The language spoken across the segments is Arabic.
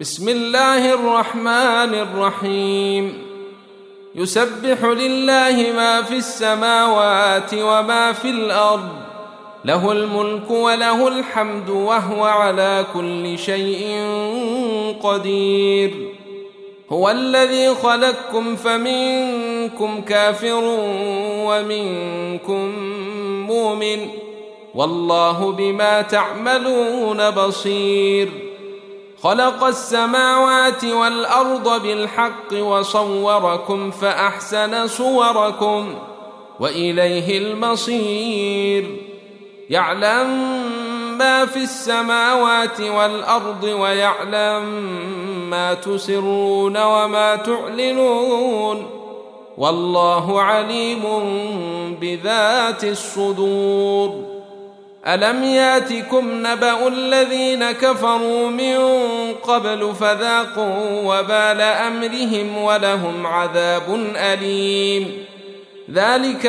بسم الله الرحمن الرحيم. يسبح لله ما في السماوات وما في الأرض، له الملك وله الحمد وهو على كل شيء قدير. هو الذي خلقكم فمنكم كافر ومنكم مؤمن، والله بما تعملون بصير. خلق السماوات والأرض بالحق وصوركم فأحسن صوركم وإليه المصير. يعلم ما في السماوات والأرض ويعلم ما تسرون وما تعلنون، والله عليم بذات الصدور. ألم ياتكم نبأ الذين كفروا من قبل فذاقوا وبال أمرهم ولهم عذاب أليم. ذلك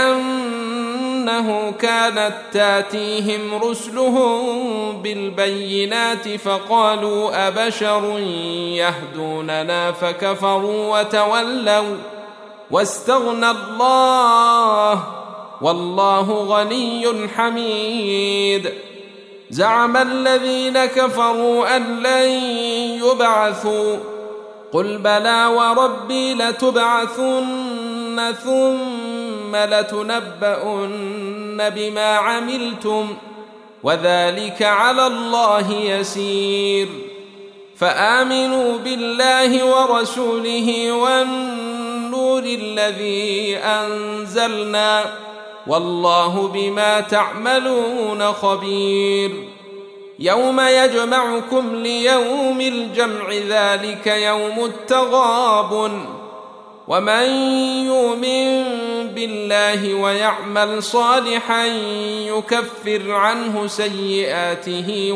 بأنه كانت تاتيهم رسلهم بالبينات فقالوا أبشر يهدوننا فكفروا وتولوا واستغنى الله والله غني حميد. زعم الذين كفروا أن لن يبعثوا، قل بلى وربي لتبعثن ثم لتنبؤن بما عملتم وذلك على الله يسير. فآمنوا بالله ورسوله والنور الذي أنزلنا، والله بما تعملون خبير. يوم يجمعكم ليوم الجمع ذلك يوم التغابن. ومن يؤمن بالله ويعمل صالحا يكفر عنه سيئاته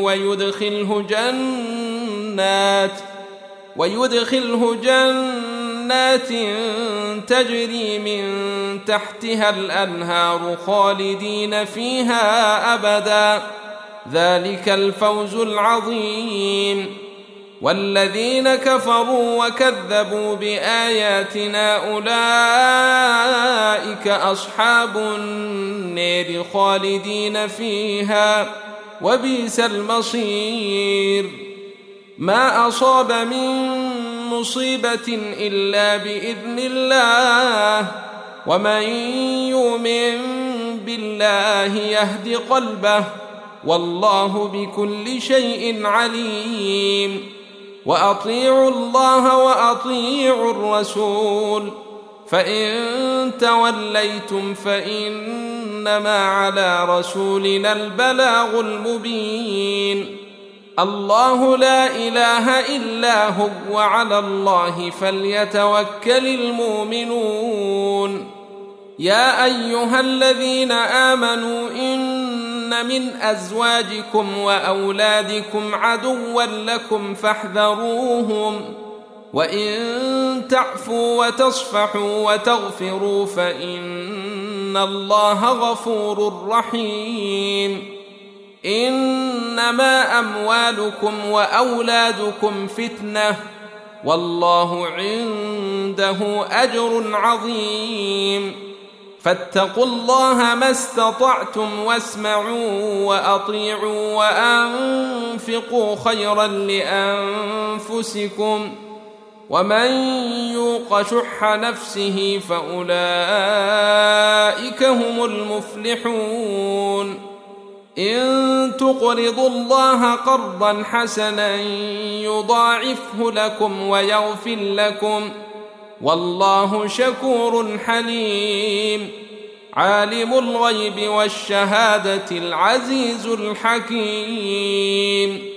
ويدخله جنات تجري من تحتها الأنهار خالدين فيها أبدا، ذلك الفوز العظيم. والذين كفروا وكذبوا بآياتنا أولئك أصحاب النار خالدين فيها وبئس المصير. ما أصاب من مصيبة إلا بإذن الله، ومن يؤمن بالله يهد قلبه، والله بكل شيء عليم. وأطيعوا الله وأطيعوا الرسول، فإن توليتم فإنما على رسولنا البلاغ المبين. الله لا إله إلا هو وعلى الله فليتوكل المؤمنون. يا أيها الذين آمنوا إن من أزواجكم وأولادكم عدوا لكم فاحذروهم، وإن تعفوا وتصفحوا وتغفروا فإن الله غفور رحيم. إنما أموالكم وأولادكم فتنة، والله عنده أجر عظيم. فاتقوا الله ما استطعتم واسمعوا وأطيعوا وأنفقوا خيرا لأنفسكم، ومن يوق شح نفسه فأولئك هم المفلحون. إن تقرضوا الله قرضا حسنا يضاعفه لكم ويغفر لكم، والله شكور حليم. عالم الغيب والشهادة العزيز الحكيم.